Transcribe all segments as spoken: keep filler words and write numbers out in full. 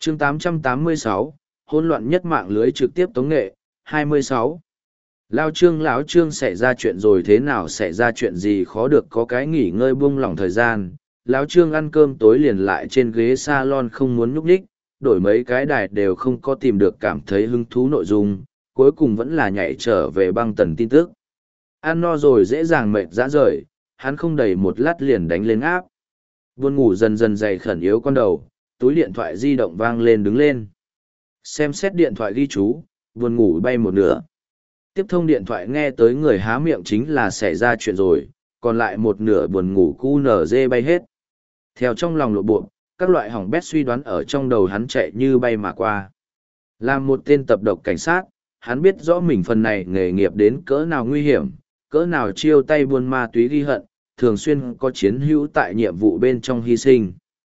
chương tám trăm tám mươi sáu, hỗn loạn nhất mạng lưới trực tiếp tống nghệ, hai mươi sáu. Lao Trương lão Trương xảy ra chuyện rồi, thế nào xảy ra chuyện gì khó được có cái nghỉ ngơi buông lỏng thời gian. Lão Trương ăn cơm tối liền lại trên ghế salon không muốn nhúc nhích, đổi mấy cái đài đều không có tìm được cảm thấy hứng thú nội dung, cuối cùng vẫn là nhảy trở về băng tần tin tức. Ăn no rồi dễ dàng mệt dã rời, hắn không đầy một lát liền đánh lên áp. Buồn ngủ dần dần dày khẩn yếu con đầu, túi điện thoại di động vang lên đứng lên. Xem xét điện thoại ghi chú, buồn ngủ bay một nửa. Tiếp thông điện thoại nghe tới người há miệng chính là xảy ra chuyện rồi, còn lại một nửa buồn ngủ cu nở dê bay hết. Theo trong lòng lộ bộ, các loại hỏng bét suy đoán ở trong đầu hắn chạy như bay mà qua. Làm một tên tập độc cảnh sát, hắn biết rõ mình phần này nghề nghiệp đến cỡ nào nguy hiểm, cỡ nào chiêu tay buôn ma túy ghi hận, thường xuyên có chiến hữu tại nhiệm vụ bên trong hy sinh.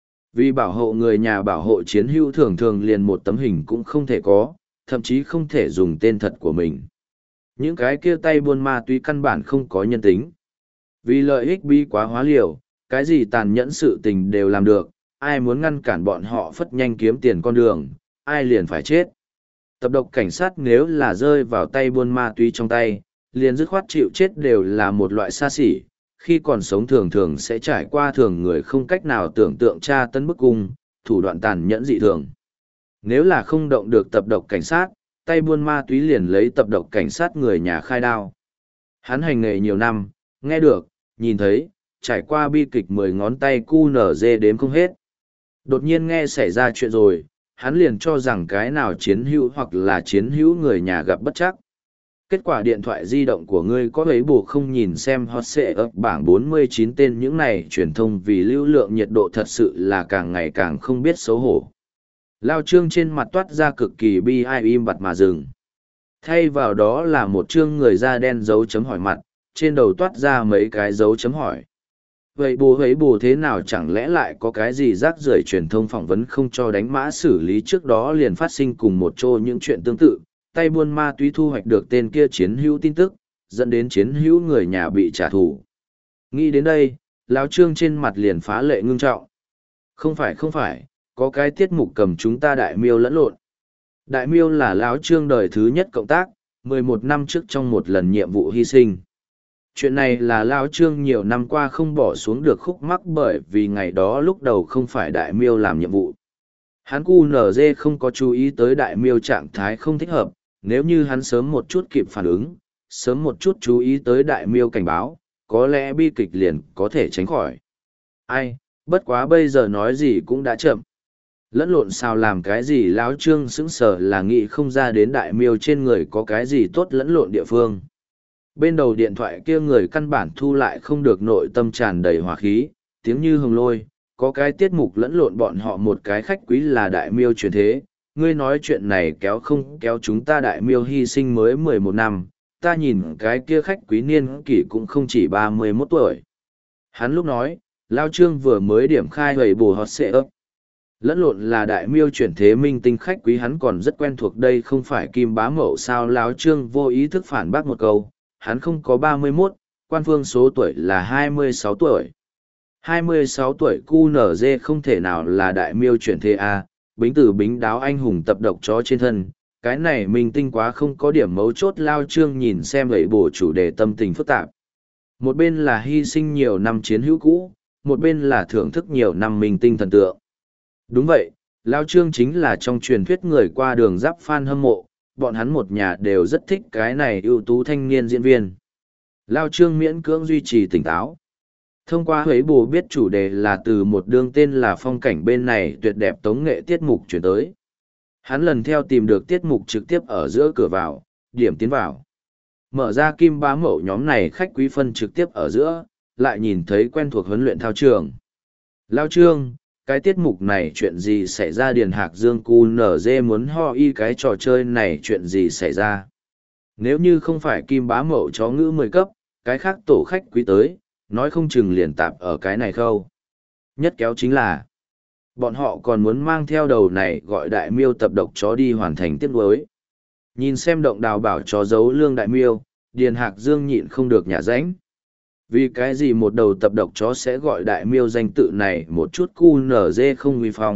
Vì bảo hộ người nhà, bảo hộ chiến hữu thường thường liền một tấm hình cũng không thể có, thậm chí không thể dùng tên thật của mình. Những cái kia tay buôn ma túy căn bản không có nhân tính. Vì lợi ích bi quá hóa liều, cái gì tàn nhẫn sự tình đều làm được, ai muốn ngăn cản bọn họ phất nhanh kiếm tiền con đường, ai liền phải chết. Tập độc cảnh sát nếu là rơi vào tay buôn ma túy trong tay, liền dứt khoát chịu chết đều là một loại xa xỉ, khi còn sống thường thường sẽ trải qua thường người không cách nào tưởng tượng tra tấn bức cung, thủ đoạn tàn nhẫn dị thường. Nếu là không động được tập độc cảnh sát, tay buôn ma túy liền lấy tập độc cảnh sát người nhà khai đao. Hắn hành nghề nhiều năm, nghe được, nhìn thấy, trải qua bi kịch mười ngón tay cu nở dê đếm không hết. Đột nhiên nghe xảy ra chuyện rồi, hắn liền cho rằng cái nào chiến hữu hoặc là chiến hữu người nhà gặp bất chắc. Kết quả điện thoại di động của ngươi có ấy bù không nhìn xem hot sẽ ấp bảng bốn mươi chín tên những này truyền thông vì lưu lượng nhiệt độ thật sự là càng ngày càng không biết xấu hổ. Lao Trương trên mặt toát ra cực kỳ bi ai im bặt mà dừng. Thay vào đó là một chương người da đen dấu chấm hỏi mặt, trên đầu toát ra mấy cái dấu chấm hỏi. Vậy bù ấy bù thế nào chẳng lẽ lại có cái gì rác rưởi truyền thông phỏng vấn không cho đánh mã xử lý trước đó liền phát sinh cùng một chỗ những chuyện tương tự, tay buôn ma túy thu hoạch được tên kia chiến hữu tin tức, dẫn đến chiến hữu người nhà bị trả thù. Nghĩ đến đây, lão Trương trên mặt liền phá lệ ngưng trọng. Không phải không phải, có cái tiết mục cầm chúng ta đại miêu lẫn lộn. Đại miêu là lão Trương đời thứ nhất cộng tác, mười một năm trước trong một lần nhiệm vụ hy sinh. Chuyện này là lão Trương nhiều năm qua không bỏ xuống được khúc mắc bởi vì ngày đó lúc đầu không phải đại miêu làm nhiệm vụ. Hắn cu nở dê không có chú ý tới đại miêu trạng thái không thích hợp, nếu như hắn sớm một chút kịp phản ứng, sớm một chút chú ý tới đại miêu cảnh báo, có lẽ bi kịch liền có thể tránh khỏi. Ai, bất quá bây giờ nói gì cũng đã chậm. Lẫn lộn sao làm cái gì lão Trương sững sờ là nghĩ không ra đến đại miêu trên người có cái gì tốt lẫn lộn địa phương. Bên đầu điện thoại kia người căn bản thu lại không được nội tâm tràn đầy hỏa khí, tiếng như hồng lôi, có cái tiết mục lẫn lộn bọn họ một cái khách quý là đại miêu truyền thế. Ngươi nói chuyện này kéo không kéo chúng ta đại miêu hy sinh mới mười một năm, ta nhìn cái kia khách quý niên kỷ cũng không chỉ ba mươi mốt tuổi. Hắn lúc nói, Lao Trương vừa mới điểm khai hầy bù hot xệ ấp. Lẫn lộn là đại miêu chuyển thế minh tinh khách quý hắn còn rất quen thuộc đây không phải Kim Bá Mậu sao Lao Trương vô ý thức phản bác một câu, hắn không có ba mươi mốt, quan phương số tuổi là hai mươi sáu tuổi. hai mươi sáu tuổi cu nở dê không thể nào là đại miêu chuyển thế A, bính tử bính đáo anh hùng tập độc chó trên thân, cái này minh tinh quá không có điểm mấu chốt Lao Trương nhìn xem vậy bổ chủ đề tâm tình phức tạp. Một bên là hy sinh nhiều năm chiến hữu cũ, một bên là thưởng thức nhiều năm minh tinh thần tượng. Đúng vậy, Lao Trương chính là trong truyền thuyết người qua đường giáp fan hâm mộ, bọn hắn một nhà đều rất thích cái này ưu tú thanh niên diễn viên. Lao Trương miễn cưỡng duy trì tỉnh táo. Thông qua huế bù biết chủ đề là từ một đương tên là phong cảnh bên này tuyệt đẹp tống nghệ tiết mục chuyển tới. Hắn lần theo tìm được tiết mục trực tiếp ở giữa cửa vào, điểm tiến vào. Mở ra Kim Bá Mậu nhóm này khách quý phân trực tiếp ở giữa, lại nhìn thấy quen thuộc huấn luyện thao trường. Lao Trương, cái tiết mục này chuyện gì xảy ra Điền Hạc Dương cu nở dê muốn ho y cái trò chơi này chuyện gì xảy ra. Nếu như không phải Kim Bá Mậu chó ngữ mười cấp, cái khác tổ khách quý tới, nói không chừng liền tạp ở cái này khâu. Nhất kéo chính là, bọn họ còn muốn mang theo đầu này gọi đại miêu tập độc chó đi hoàn thành tiết đối. Nhìn xem động đào bảo chó giấu lương đại miêu, Điền Hạc Dương nhịn không được nhả ránh. Vì cái gì một đầu tập độc chó sẽ gọi đại miêu danh tự này một chút cu nở dê không uy phong,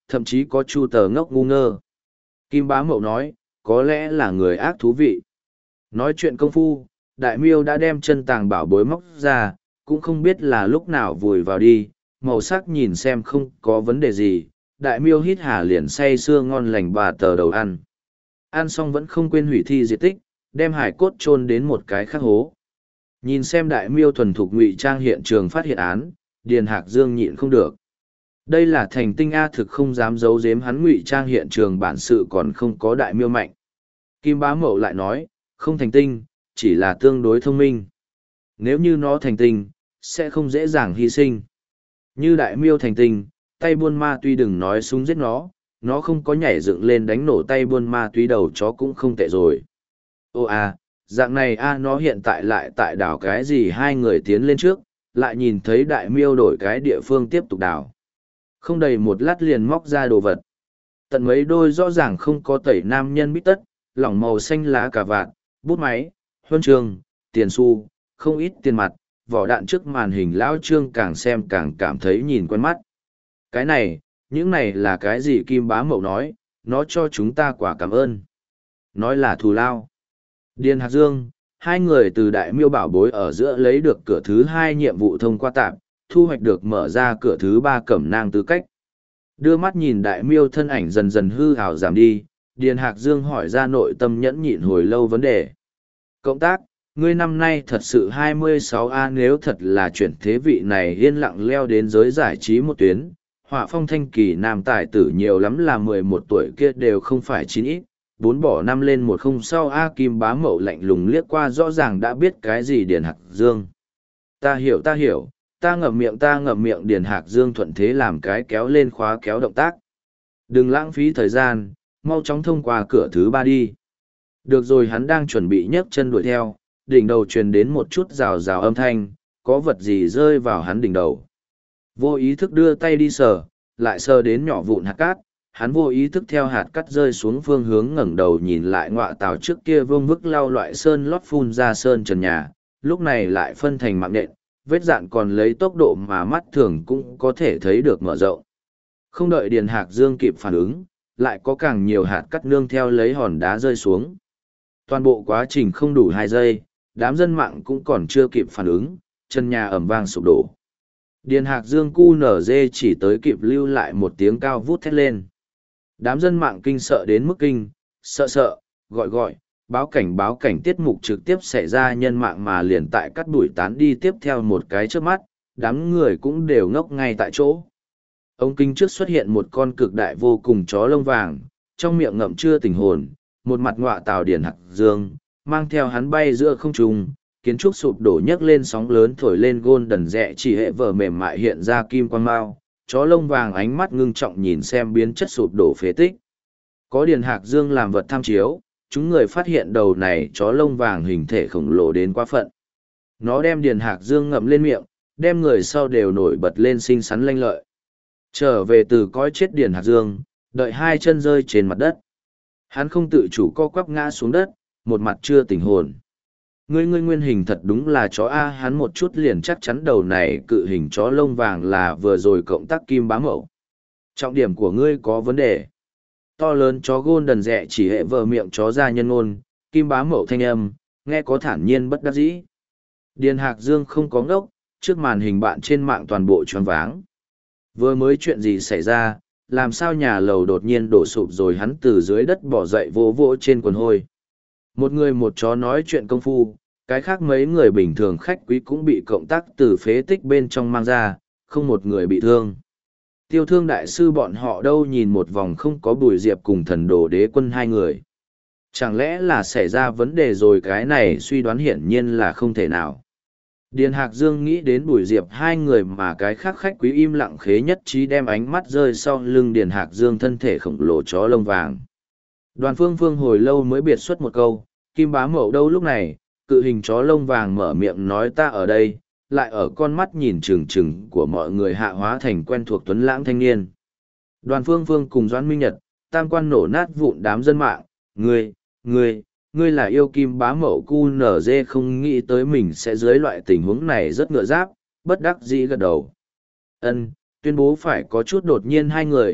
thậm chí có chu tờ ngốc ngu ngơ. Kim Bá Mậu nói, có lẽ là người ác thú vị. Nói chuyện công phu, đại miêu đã đem chân tàng bảo bối móc ra, cũng không biết là lúc nào vùi vào đi, màu sắc nhìn xem không có vấn đề gì, đại miêu hít hà liền say sưa ngon lành bà tờ đầu ăn. Ăn xong vẫn không quên hủy thi diệt tích, đem hải cốt chôn đến một cái khắc hố. Nhìn xem đại miêu thuần thục ngụy trang hiện trường phát hiện án, Điền Hạc Dương nhịn không được. Đây là thành tinh A thực không dám giấu giếm hắn ngụy trang hiện trường bản sự còn không có đại miêu mạnh. Kim Bá Mậu lại nói, không thành tinh, chỉ là tương đối thông minh. Nếu như nó thành tinh, sẽ không dễ dàng hy sinh. Như đại miêu thành tinh, tay buôn ma tuy đừng nói súng giết nó, nó không có nhảy dựng lên đánh nổ tay buôn ma túy đầu chó cũng không tệ rồi. Ô à, dạng này a nó hiện tại lại tại đảo cái gì hai người tiến lên trước, lại nhìn thấy đại miêu đổi cái địa phương tiếp tục đảo. Không đầy một lát liền móc ra đồ vật. Tận mấy đôi rõ ràng không có tẩy nam nhân bít tất, lỏng màu xanh lá cà vạt, bút máy, huân trường, tiền xu, không ít tiền mặt, vỏ đạn trước màn hình lão trương càng xem càng cảm thấy nhìn quen mắt. Cái này, những này là cái gì Kim Bá Mậu nói, nó cho chúng ta quả cảm ơn. Nói là thù lao. Điền Hạc Dương, hai người từ đại miêu bảo bối ở giữa lấy được cửa thứ hai nhiệm vụ thông qua tạm, thu hoạch được mở ra cửa thứ ba cẩm nang tư cách. Đưa mắt nhìn đại miêu thân ảnh dần dần hư hào giảm đi, Điền Hạc Dương hỏi ra nội tâm nhẫn nhịn hồi lâu vấn đề. Cộng tác, ngươi năm nay thật sự hai mươi sáu A nếu thật là chuyển thế vị này yên lặng leo đến giới giải trí một tuyến, họa phong thanh kỳ nam tài tử nhiều lắm là mười một tuổi kia đều không phải chín ít, bốn bỏ năm lên một không sau A Kim Bá Mậu lạnh lùng liếc qua rõ ràng đã biết cái gì Điền Hạc Dương. Ta hiểu ta hiểu, ta ngậm miệng ta ngậm miệng Điền Hạc Dương thuận thế làm cái kéo lên khóa kéo động tác. Đừng lãng phí thời gian, mau chóng thông qua cửa thứ ba đi. Được rồi hắn đang chuẩn bị nhấc chân đuổi theo, đỉnh đầu truyền đến một chút rào rào âm thanh, có vật gì rơi vào hắn đỉnh đầu. Vô ý thức đưa tay đi sờ, lại sờ đến nhỏ vụn hạt cát, hắn vô ý thức theo hạt cát rơi xuống phương hướng ngẩng đầu nhìn lại ngọa tàu trước kia vương vức lau loại sơn lót phun ra sơn trần nhà, lúc này lại phân thành mạng nện, vết dạn còn lấy tốc độ mà mắt thường cũng có thể thấy được mở rộng. Không đợi Điền Hạc Dương kịp phản ứng, lại có càng nhiều hạt cát nương theo lấy hòn đá rơi xuống. Toàn bộ quá trình không đủ hai giây, đám dân mạng cũng còn chưa kịp phản ứng, chân nhà ẩm vang sụp đổ. Điền Hạc Dương cu nở dê chỉ tới kịp lưu lại một tiếng cao vút thét lên. Đám dân mạng kinh sợ đến mức kinh, sợ sợ, gọi gọi, báo cảnh báo cảnh tiết mục trực tiếp xảy ra nhân mạng mà liền tại cắt đuổi tán đi tiếp theo một cái trước mắt, đám người cũng đều ngốc ngay tại chỗ. Ông kinh trước xuất hiện một con cực đại vô cùng chó lông vàng, trong miệng ngậm chưa tỉnh hồn, một mặt ngọa tào Điền Hạc Dương, mang theo hắn bay giữa không trung, kiến trúc sụp đổ nhấc lên sóng lớn thổi lên gôn đần rẽ chỉ hệ vở mềm mại hiện ra kim quan mao, chó lông vàng ánh mắt ngưng trọng nhìn xem biến chất sụp đổ phế tích. Có Điền Hạc Dương làm vật tham chiếu, chúng người phát hiện đầu này chó lông vàng hình thể khổng lồ đến quá phận. Nó đem Điền Hạc Dương ngậm lên miệng, đem người sau đều nổi bật lên xinh xắn lanh lợi. Trở về từ cõi chết Điền Hạc Dương, đợi hai chân rơi trên mặt đất. Hắn không tự chủ co quắp ngã xuống đất, một mặt chưa tỉnh hồn. Ngươi ngươi nguyên hình thật đúng là chó A, hắn một chút liền chắc chắn đầu này cự hình chó lông vàng là vừa rồi cộng tác Kim Bá Mậu. Trọng điểm của ngươi có vấn đề. To lớn chó gôn đần rẽ chỉ hệ vờ miệng chó ra nhân ngôn, Kim Bá Mậu thanh âm, nghe có thản nhiên bất đắc dĩ. Điền Hạc Dương không có ngốc, trước màn hình bạn trên mạng toàn bộ choáng váng. Vừa mới chuyện gì xảy ra, làm sao nhà lầu đột nhiên đổ sụp rồi hắn từ dưới đất bỏ dậy vỗ vỗ trên quần hôi. Một người một chó nói chuyện công phu, cái khác mấy người bình thường khách quý cũng bị cộng tác từ phế tích bên trong mang ra, không một người bị thương. Tiêu thương đại sư bọn họ đâu nhìn một vòng không có Bùi Diệp cùng thần đồ đế quân hai người. Chẳng lẽ là xảy ra vấn đề rồi, cái này suy đoán hiển nhiên là không thể nào. Điền Hạc Dương nghĩ đến Bùi Diệp hai người mà cái khác khách quý im lặng khế nhất trí đem ánh mắt rơi sau lưng Điền Hạc Dương thân thể khổng lồ chó lông vàng. Đoàn Phương Phương hồi lâu mới biệt xuất một câu, Kim Bá Mậu đâu lúc này, cự hình chó lông vàng mở miệng nói ta ở đây, lại ở con mắt nhìn trừng trừng của mọi người hạ hóa thành quen thuộc tuấn lãng thanh niên. Đoàn Phương Phương cùng Doãn Minh Nhật, tam quan nổ nát vụn đám dân mạng, ngươi, ngươi, ngươi là yêu Kim Bá Mậu cu nở dê không nghĩ tới mình sẽ dưới loại tình huống này rất ngựa giáp, bất đắc dĩ gật đầu. Ân, tuyên bố phải có chút đột nhiên hai người,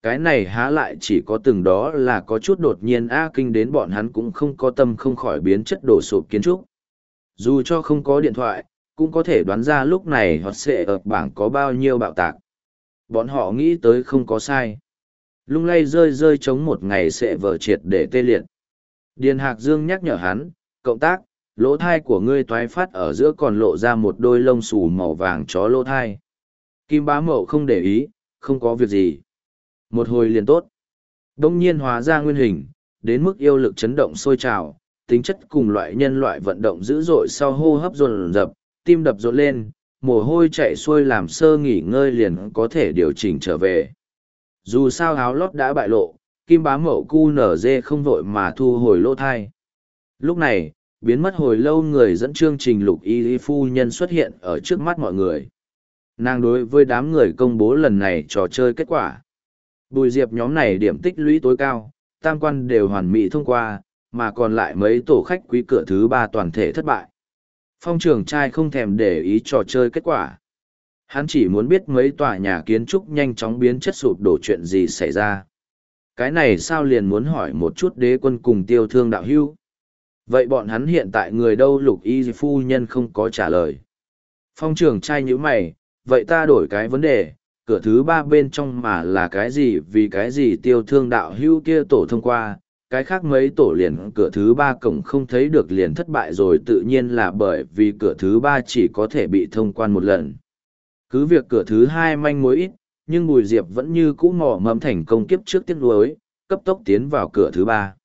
cái này há lại chỉ có từng đó là có chút đột nhiên a kinh đến bọn hắn cũng không có tâm không khỏi biến chất đổ sụp kiến trúc. Dù cho không có điện thoại, cũng có thể đoán ra lúc này họ sẽ ở bảng có bao nhiêu bạo tạc. Bọn họ nghĩ tới không có sai. Lung lay rơi rơi chống một ngày sẽ vờ triệt để tê liệt. Điền Hạc Dương nhắc nhở hắn, cộng tác, lỗ thai của ngươi toái phát ở giữa còn lộ ra một đôi lông xù màu vàng chó lỗ thai. Kim Bá Mậu không để ý, không có việc gì. Một hồi liền tốt. Đông nhiên hóa ra nguyên hình, đến mức yêu lực chấn động sôi trào, tính chất cùng loại nhân loại vận động dữ dội sau hô hấp dồn dập, tim đập rộn lên, mồ hôi chạy xuôi làm sơ nghỉ ngơi liền có thể điều chỉnh trở về. Dù sao áo lót đã bại lộ, Kim Bá Mậu cu nở dê không vội mà thu hồi lỗ thai. Lúc này, biến mất hồi lâu người dẫn chương trình Lục Y phu nhân xuất hiện ở trước mắt mọi người. Nàng đối với đám người công bố lần này trò chơi kết quả. Bùi Diệp nhóm này điểm tích lũy tối cao, tam quan đều hoàn mỹ thông qua, mà còn lại mấy tổ khách quý cửa thứ ba toàn thể thất bại. Phong trưởng trai không thèm để ý trò chơi kết quả. Hắn chỉ muốn biết mấy tòa nhà kiến trúc nhanh chóng biến chất sụp đổ chuyện gì xảy ra. Cái này sao liền muốn hỏi một chút đế quân cùng tiêu thương đạo hưu. Vậy bọn hắn hiện tại người đâu? Lục Y phu nhân không có trả lời. Phong trưởng trai nhíu mày, vậy ta đổi cái vấn đề, cửa thứ ba bên trong mà là cái gì? Vì cái gì tiêu thương đạo hưu kia tổ thông qua, cái khác mấy tổ liền cửa thứ ba cổng không thấy được liền thất bại rồi, tự nhiên là bởi vì cửa thứ ba chỉ có thể bị thông quan một lần. Cứ việc cửa thứ hai manh mối ít, nhưng Bùi Diệp vẫn như cũ mò mẫm thành công kiếp trước tiếc nuối, cấp tốc tiến vào cửa thứ ba.